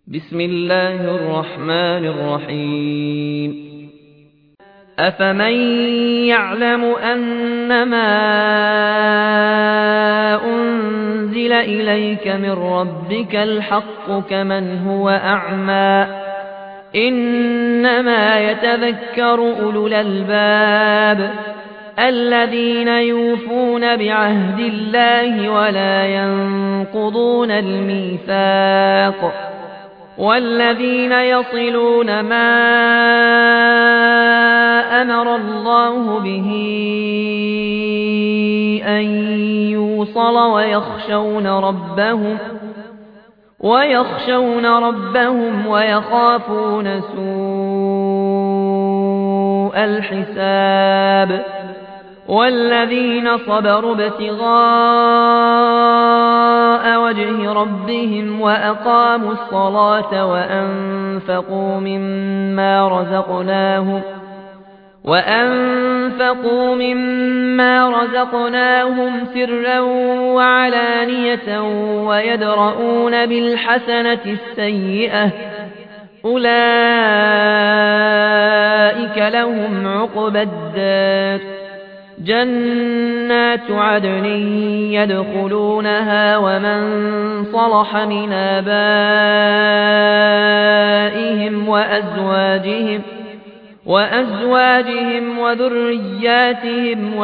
بسم الله الرحمن الرحيم أفمن يعلم أنما أنزل إليك من ربك الحق كمن هو أعمى إنما يتذكر أولو الألباب الذين يوفون بعهد الله ولا ينقضون الميثاق والذين يصلون ما أمر الله به أن يوصل ويخشون ربهم ويخافون سوء الحساب والذين صبروا ابتغاء وجه ربهم وأقاموا الصلاة وأنفقوا مما رزقناهم سرا وعلانية ويدرؤون بالحسنة السيئة أولئك لهم عقبى الدار جنات عدن يدخلونها ومن صلح من آبائهم وأزواجهم وذرياتهم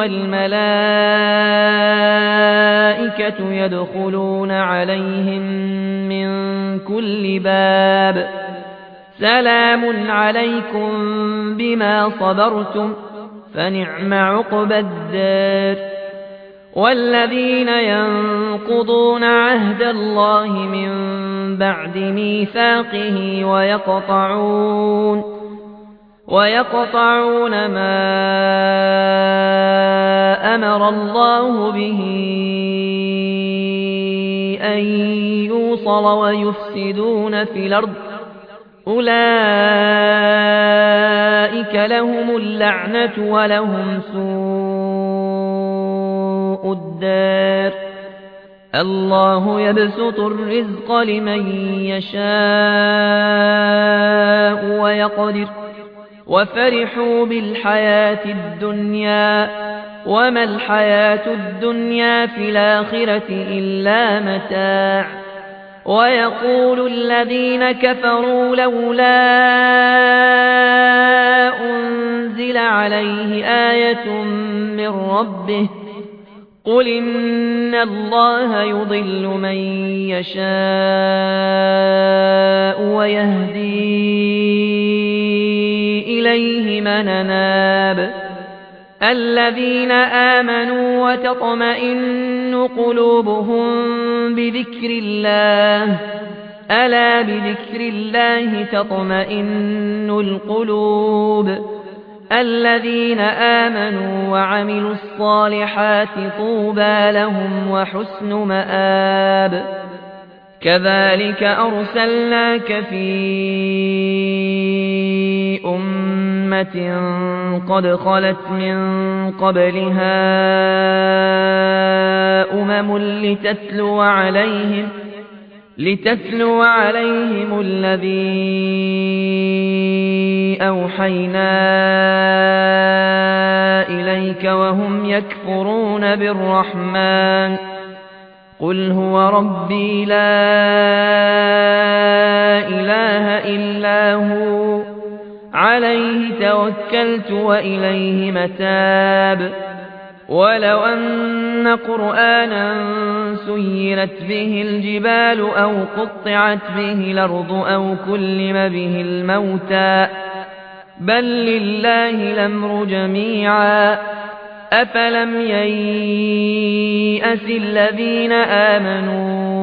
والملائكة يدخلون عليهم من كل باب سلام عليكم بما صبرتم فنعم عقبى الدار والذين ينقضون عهد الله من بعد ميثاقه ويقطعون ما أمر الله به أن يوصل ويفسدون في الأرض أولئك لهم اللعنة ولهم سوء الدار الله يبسط الرزق لمن يشاء ويقدر وفرحوا بالحياة الدنيا وما الحياة الدنيا في الآخرة إلا متاع ويقول الذين كفروا لولا أنزل عليه آية من ربه قل إن الله يضل من يشاء ويهدي إليه من أناب الذين آمنوا وتطمئن قلوبهم بذكر الله ألا بذكر الله تطمئن القلوب الذين آمنوا وعملوا الصالحات طوبى لهم وحسن مآب كذلك أرسلناك في أمة قد خلت من قبلها لتتلو عليهم الذي أوحينا إليك وهم يكفرون بالرحمن قل هو ربي لا إله إلا هو عليه توكلت وإليه متاب ولو أن قرآنا سيرت به الجبال أو قطعت به الأرض أو كلم به الموتى بل لله الأمر جميعا أفلم ييأس الذين آمنوا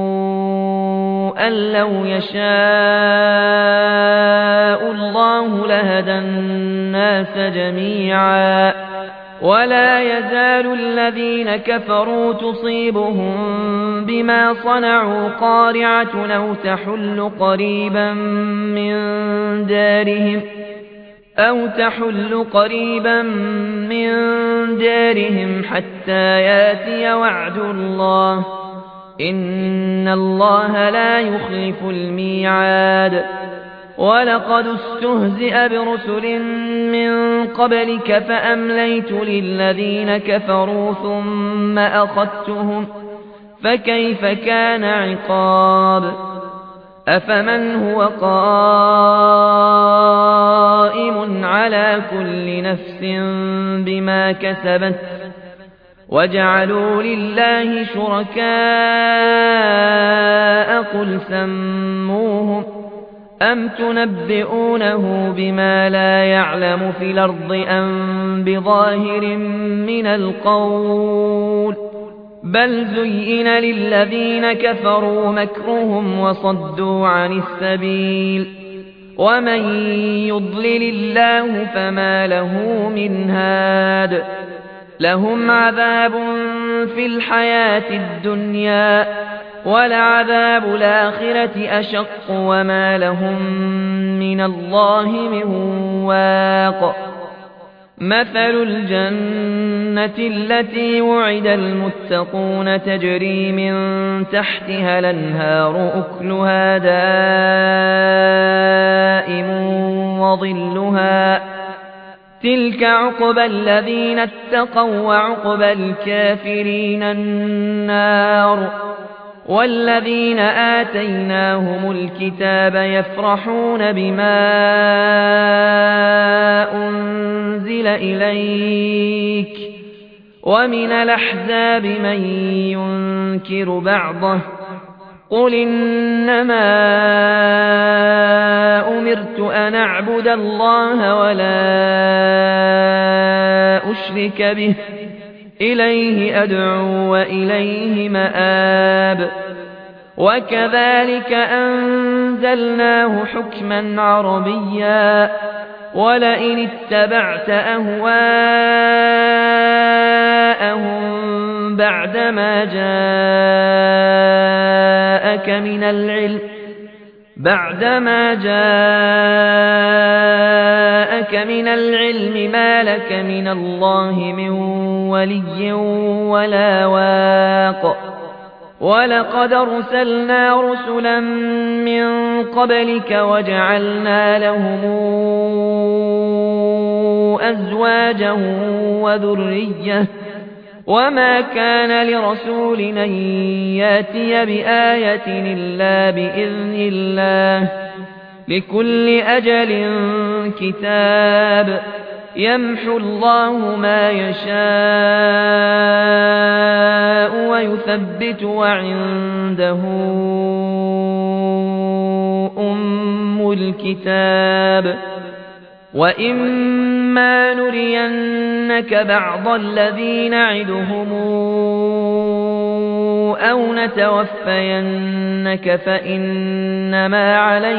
أن لو يشاء الله لهدى الناس جميعا ولا يزال الذين كفروا تصيبهم بما صنعوا قارعة أو تحل قريبا من دارهم حتى ياتي وعد الله إن الله لا يخلف الميعاد ولقد استهزئ برسل من قبلك فأمليت للذين كفروا ثم أخذتهم فكيف كان عقاب أفمن هو قائم على كل نفس بما كسبت وجعلوا لله شركاء قل سموهم أم تنبئونه بما لا يعلم في الأرض أم بظاهر من القول بل زين للذين كفروا مكرهم وصدوا عن السبيل ومن يضلل الله فما له من هاد لهم عذاب في الحياة الدنيا ولعذاب الآخرة أشق وما لهم من الله من واق مثل الجنة التي وعد المتقون تجري من تحتها الأنهار أكلها دائم وظلها تلك عقبى الذين اتقوا وعقبى الكافرين النار والذين آتيناهم الكتاب يفرحون بما أنزل إليك ومن الأحزاب من ينكر بعضه قل إنما أمرت أن أعبد الله ولا أشرك به إليه أدعو وإليه مآب وكذلك أنزلناه حكما عربيا ولئن اتبعت أهواءهم بعدما جاءك من العلم ما لك من الله من ولي ولا واق ولقد أرسلنا رسلا من قبلك وجعلنا لهم أزواجا وذرية وما كان لرسول أن ياتي بآية إلا بإذن الله لكل أجل كتاب يمحو الله ما يشاء ويثبت وعنده أم الكتاب وإما نرينك بعض الذي نعدهم أو نتوفينك فإنما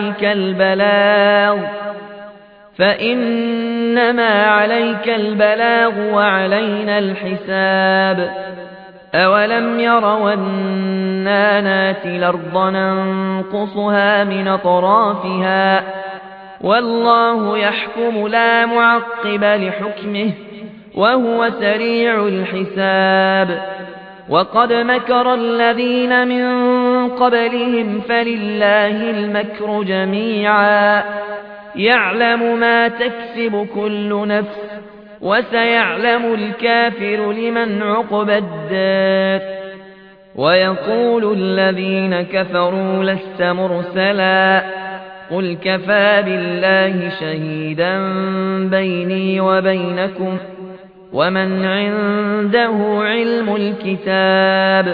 عليك البلاغ وعلينا الحساب أولم يروا أنا ناتي الأرض ننقصها من أطرافها والله يحكم لا معقب لحكمه وهو سريع الحساب وقد مكر الذين من قبلهم فلله المكر جميعا يعلم ما تكسب كل نفس وسيعلم الكافر لمن عقبى الدار ويقول الذين كفروا لست مرسلا قل كفى بالله شهيدا بيني وبينكم ومن عنده علم الكتاب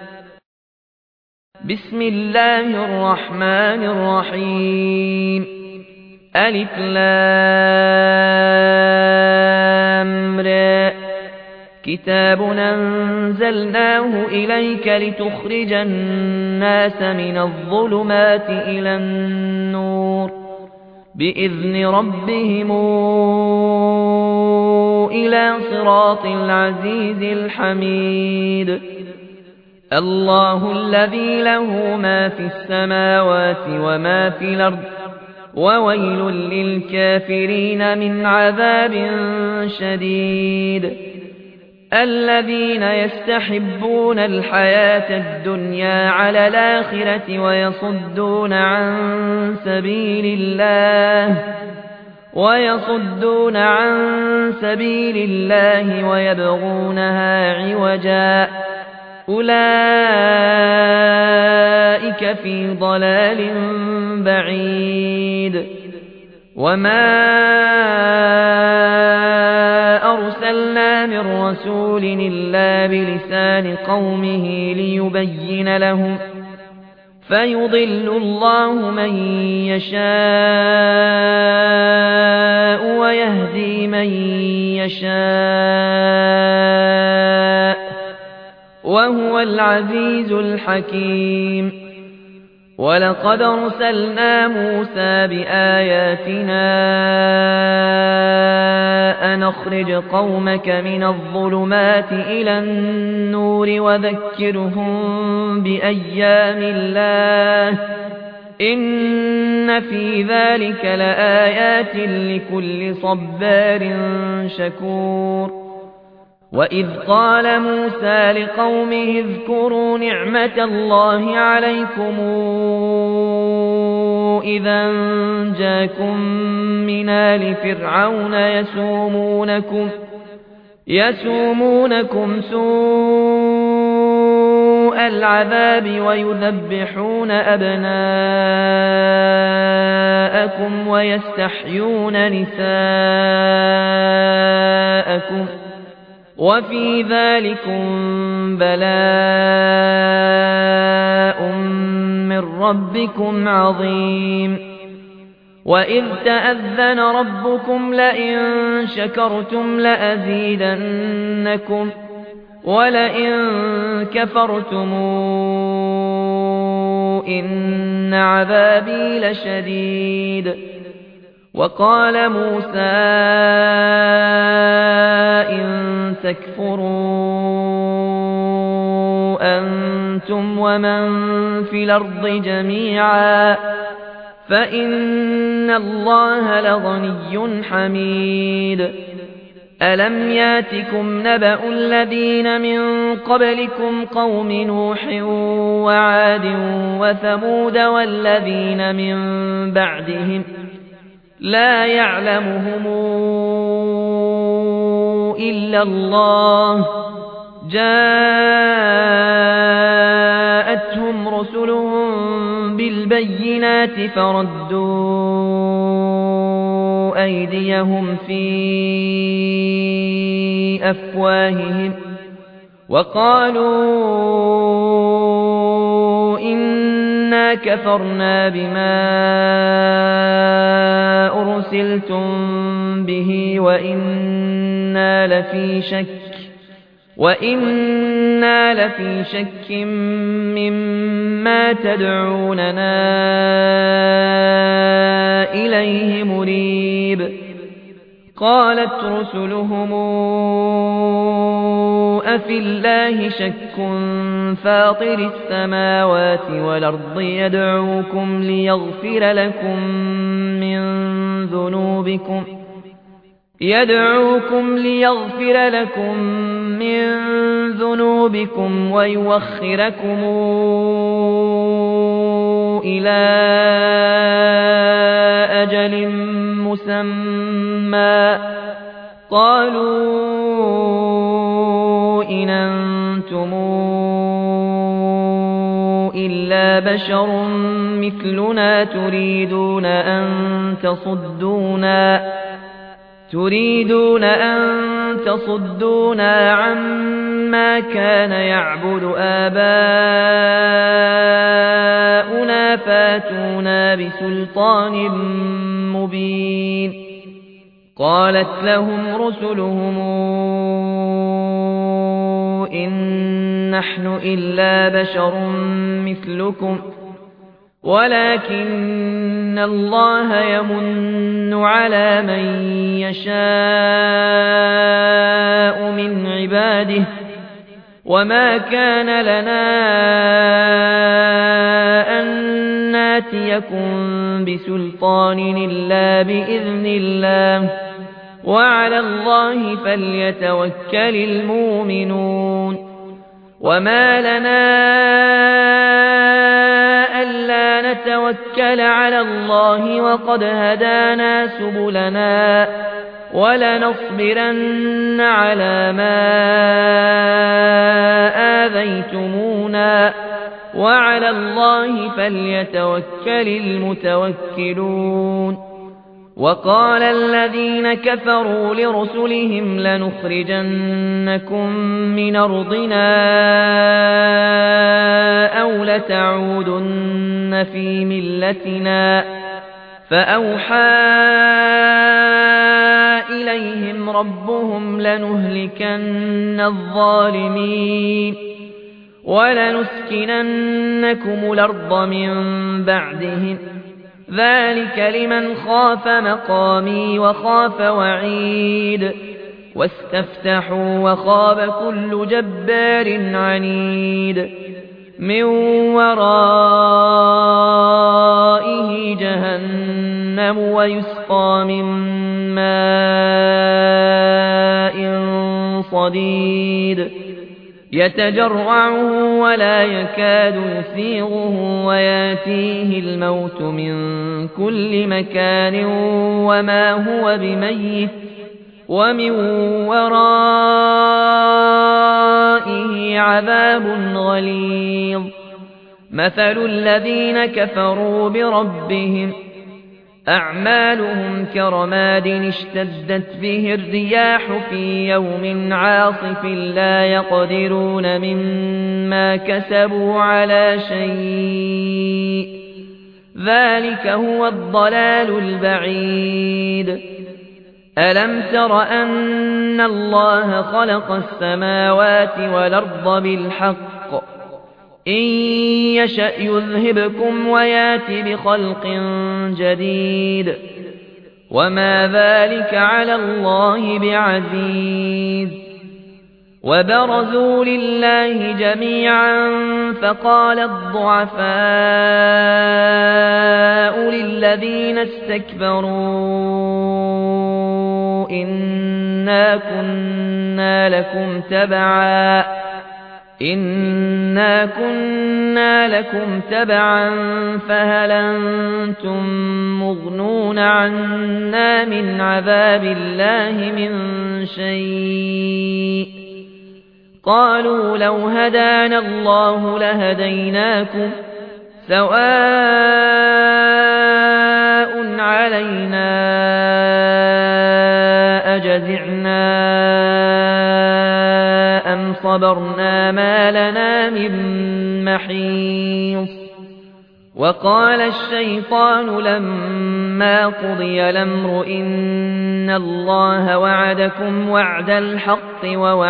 بسم الله الرحمن الرحيم ألف لام را كتاب أنزلناه إليك لتخرج الناس من الظلمات إلى النور بإذن ربهم إلى صراط العزيز الحميد الله الذي له ما في السماوات وما في الأرض وويل للكافرين من عذاب شديد الذين يستحبون الحياة الدنيا على الآخرة ويصدون عن سبيل الله ويبغونها عوجا أولئك في ضلال بعيد وما أرسلنا من رسول إلا بلسان قومه ليبين لهم فيضل الله من يشاء ويهدي من يشاء وهو العزيز الحكيم ولقد أرسلنا موسى بآياتنا أن أخرج قومك من الظلمات إلى النور وذكرهم بأيام الله إن في ذلك لآيات لكل صبار شكور وإذ قال موسى لقومه اذكروا نعمة الله عليكم إذا جاءكم من آل فرعون يسومونكم سوء العذاب ويذبحون أبناءكم ويستحيون نساءكم وفي ذلكم بلاء من ربكم عظيم وإذ تأذن ربكم لئن شكرتم لأزيدنكم ولئن كفرتم إن عذابي لشديد وقال موسى إن تكفروا أنتم ومن في الأرض جميعا فإن الله لغني حميد ألم ياتكم نبأ الذين من قبلكم قوم نوح وعاد وثمود والذين من بعدهم لا يعلمهم إلا الله جاءتهم رسلهم بالبينات فردوا أيديهم في أفواههم وقالوا إنا كفرنا بما أرسلتم به وإنا لفي شك مما تدعوننا إليه مريب قالت رسلهم أفي الله شك فاطر السماوات والأرض يدعوكم ليغفر لكم من ذنوبكم ويوخركم إلى أجل مسمى قالوا إن أنتم إلا بشر مثلنا تريدون أن تصدونا عما كان يعبد آباؤنا فاتونا بسلطان مبين قالت لهم رسلهم إن نحن إلا بشر مثلكم ولكن الله يمن على من يشاء من عباده وما كان لنا أن ناتيكم بسلطان إلا بإذن الله وعلى الله فليتوكل المؤمنون وما لنا ألا نتوكل على الله وقد هدانا سبلنا ولنصبرن على ما آذيتمونا وعلى الله فليتوكل المتوكلون وقال الذين كفروا لرسلهم لنخرجنكم من أرضنا أو لتعودن في ملتنا فأوحى إليهم ربهم لنهلكن الظالمين ولنسكننكم الأرض من بعدهم ذلك لمن خاف مقامي وخاف وعيد واستفتحوا وخاب كل جبار عنيد من ورائه جهنم ويسقى من ماء صديد يتجرعه ولا يكاد يسيغه وياتيه الموت من كل مكان وما هو بميت ومن ورائه عذاب غليظ مثل الذين كفروا بربهم أعمالهم كرماد اشتدت به الرياح في يوم عاصف لا يقدرون مما كسبوا على شيء ذلك هو الضلال البعيد ألم تر أن الله خلق السماوات والأرض بالحق إن يشأ يذهبكم ويات بخلق جديد وما ذلك على الله بعزيز وبرزوا لله جميعا فقال الضعفاء للذين استكبروا إنا كنا لكم تبعا فهل أنتم مغنون عنا من عذاب الله من شيء قالوا لو هدانا الله لهديناكم سواء علينا أجزعنا أم صبرنا ما لنا من محيص وقال الشيطان لما قضي الأمر إن الله وعدكم وعد الحق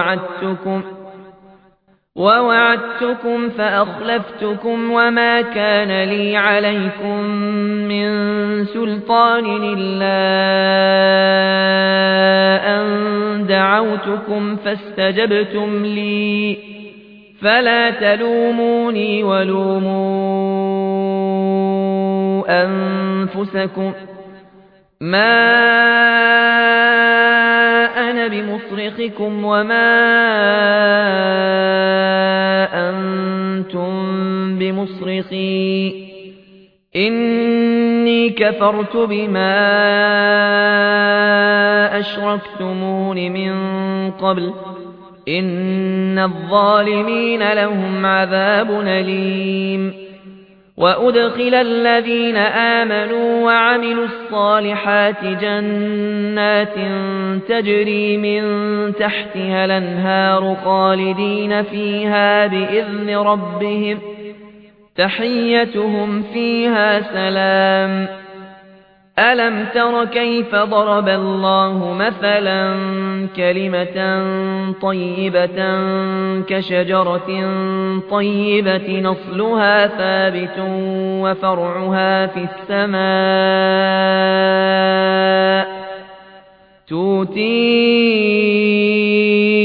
ووعدتكم فأخلفتكم وما كان لي عليكم من سلطان إلا أن دعوتكم فاستجبتم لي فلا تلوموني ولوموا أنفسكم ما أنا بمصرخكم وما أنتم بمصرخي إني كفرت بما أشركتمون من قبل إن الظالمين لهم عذاب أليم وأدخل الذين آمنوا وعملوا الصالحات جنات تجري من تحتها الأنهار خالدين فيها بإذن ربهم تحيتهم فيها سلام ألم تر كيف ضرب الله مثلا كلمة طيبة كشجرة طيبة نصلها ثابت وفرعها في السماء تؤتي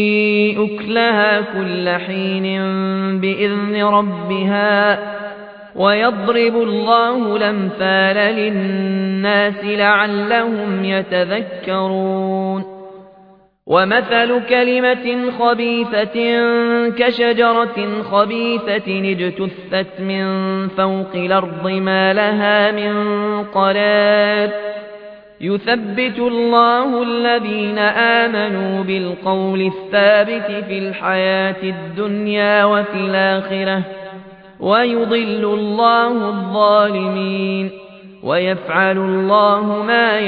أكلها كل حين بإذن ربها ويضرب الله الأمثال للناس لعلهم يتذكرون ومثل كلمة خبيثة كشجرة خبيثة اجتثت من فوق الأرض ما لها من قرار يثبت الله الذين آمنوا بالقول الثابت في الحياة الدنيا وفي الآخرة ويضل الله الظالمين ويفعل الله ما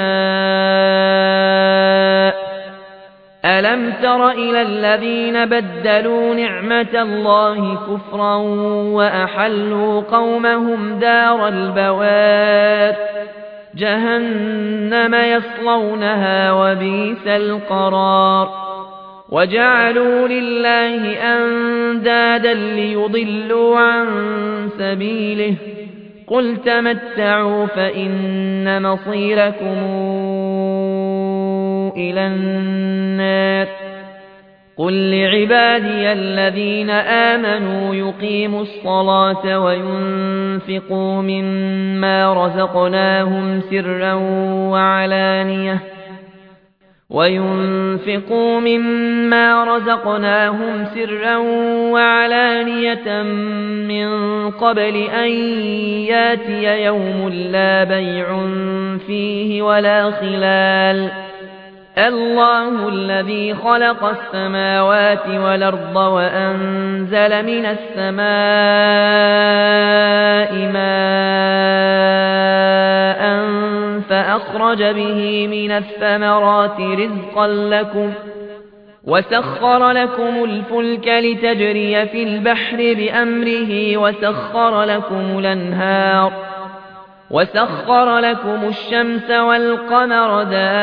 يشاء ألم تر إلى الذين بدلوا نعمة الله كفرا وأحلوا قومهم دار البوار جهنم يصلونها وبئس القرار وجعلوا لله أندادا ليضلوا عن سبيله قل تمتعوا فإن مصيركم إلى النار قل لعبادي الذين آمنوا يقيموا الصلاة وينفقوا مما رزقناهم سرا وعلانية من قبل أن ياتي يوم لا بيع فيه ولا خلال الله الذي خلق السماوات والأرض وأنزل من السماء ماء فأخرج به من الثمرات رزقا لكم وسخر لكم الفلك لتجري في البحر بأمره وسخر لكم الأنهار وسخر لكم الشمس والقمر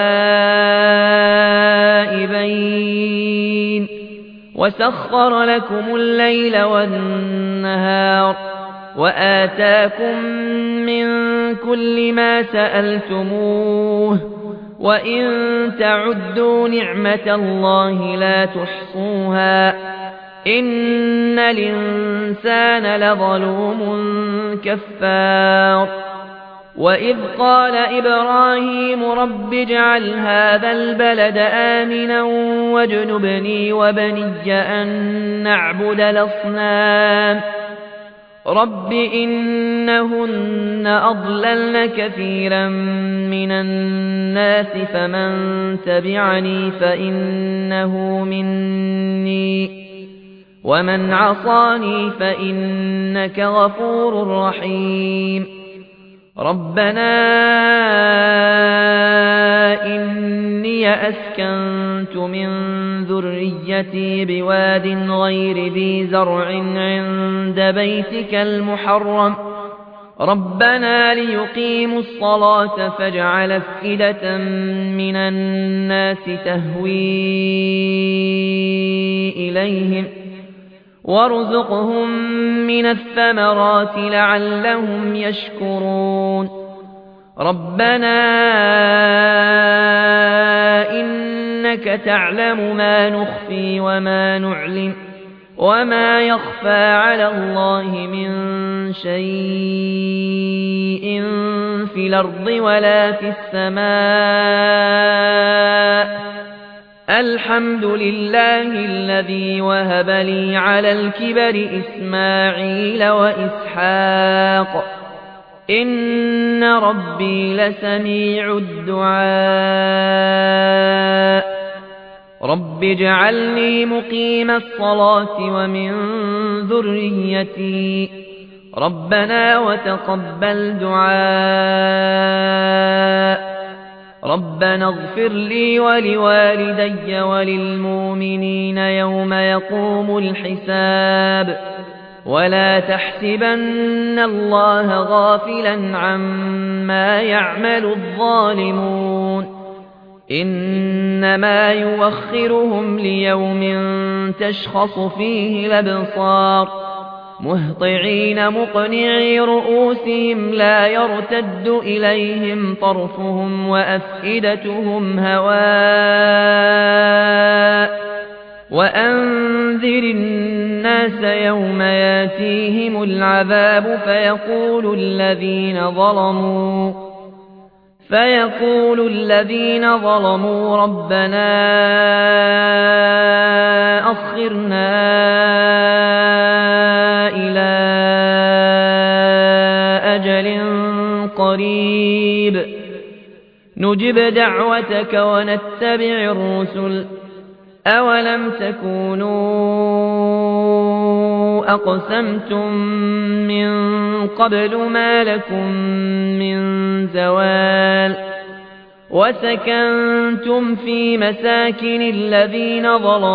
دائبين وسخر لكم الليل والنهار وآتاكم من كل ما سألتموه وإن تعدوا نعمة الله لا تحصوها إن الإنسان لظلوم كفار وإذ قال إبراهيم رب اجعل هذا البلد آمنا واجنبني وبني أن نعبد الأصنام رب إنهن أضللن كثيرا من الناس فمن تبعني فإنه مني ومن عصاني فإنك غفور رحيم ربنا إني أسكنت من ذريتي بواد غير ذي زرع عند بيتك المحرم ربنا ليقيموا الصلاة فاجعل أفئدة من الناس تهوي إليهم وارزقهم من الثمرات لعلهم يشكرون ربنا إنك تعلم ما نخفي وما نعلن وما يخفى على الله من شيء في الأرض ولا في السماء الحمد لله الذي وهب لي على الكبر إسماعيل وإسحاق إن ربي لسميع الدعاء رب اجعلني مقيم الصلاة ومن ذريتي ربنا وتقبل دعاء ربنا اغفر لي ولوالدي وللمؤمنين يوم يقوم الحساب ولا تحسبن الله غافلا عما يعمل الظالمون إنما يوخرهم ليوم تشخص فيه الأبصار مهطعين مقنعي رؤوسهم لا يرتد إليهم طرفهم وأفئدتهم هواء وأنذر الناس يوم ياتيهم العذاب فيقول الذين ظلموا ربنا أخرنا إلى أجل قريب نجب دعوتك ونتبع الرسل أولم تكونوا أقسمتم من قبل ما لكم من زوال وسكنتم في مساكن الذين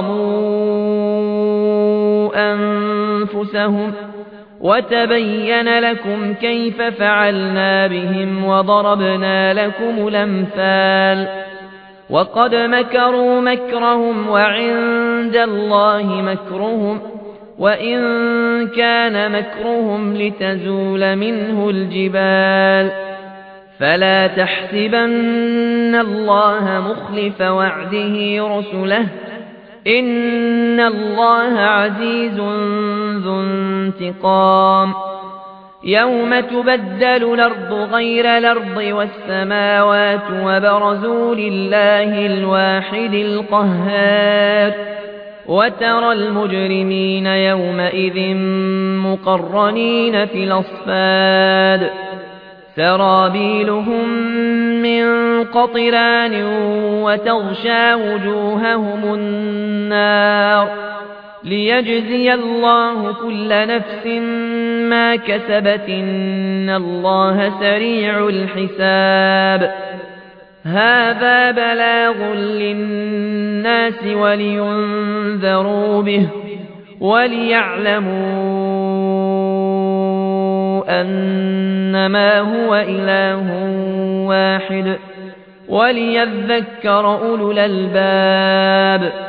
ظلموا أنفسهم وتبين لكم كيف فعلنا بهم وضربنا لكم الأمثال وقد مكروا مكرهم وعند الله مكرهم وإن كان مكرهم لتزول منه الجبال فلا تحسبن الله مخلف وعده رسله إن الله عزيز ذو انتقام يوم تبدل الأرض غير الأرض والسماوات وبرزوا لله الواحد القهار وترى المجرمين يومئذ مقرنين في الأصفاد سرابيلهم من قطران وتغشى وجوههم النار ليجزي الله كل نفس ما كسبت إن الله سريع الحساب هذا بلاغ للناس ولينذروا به وليعلموا أنما هو إله واحد وليذكر أولو الألباب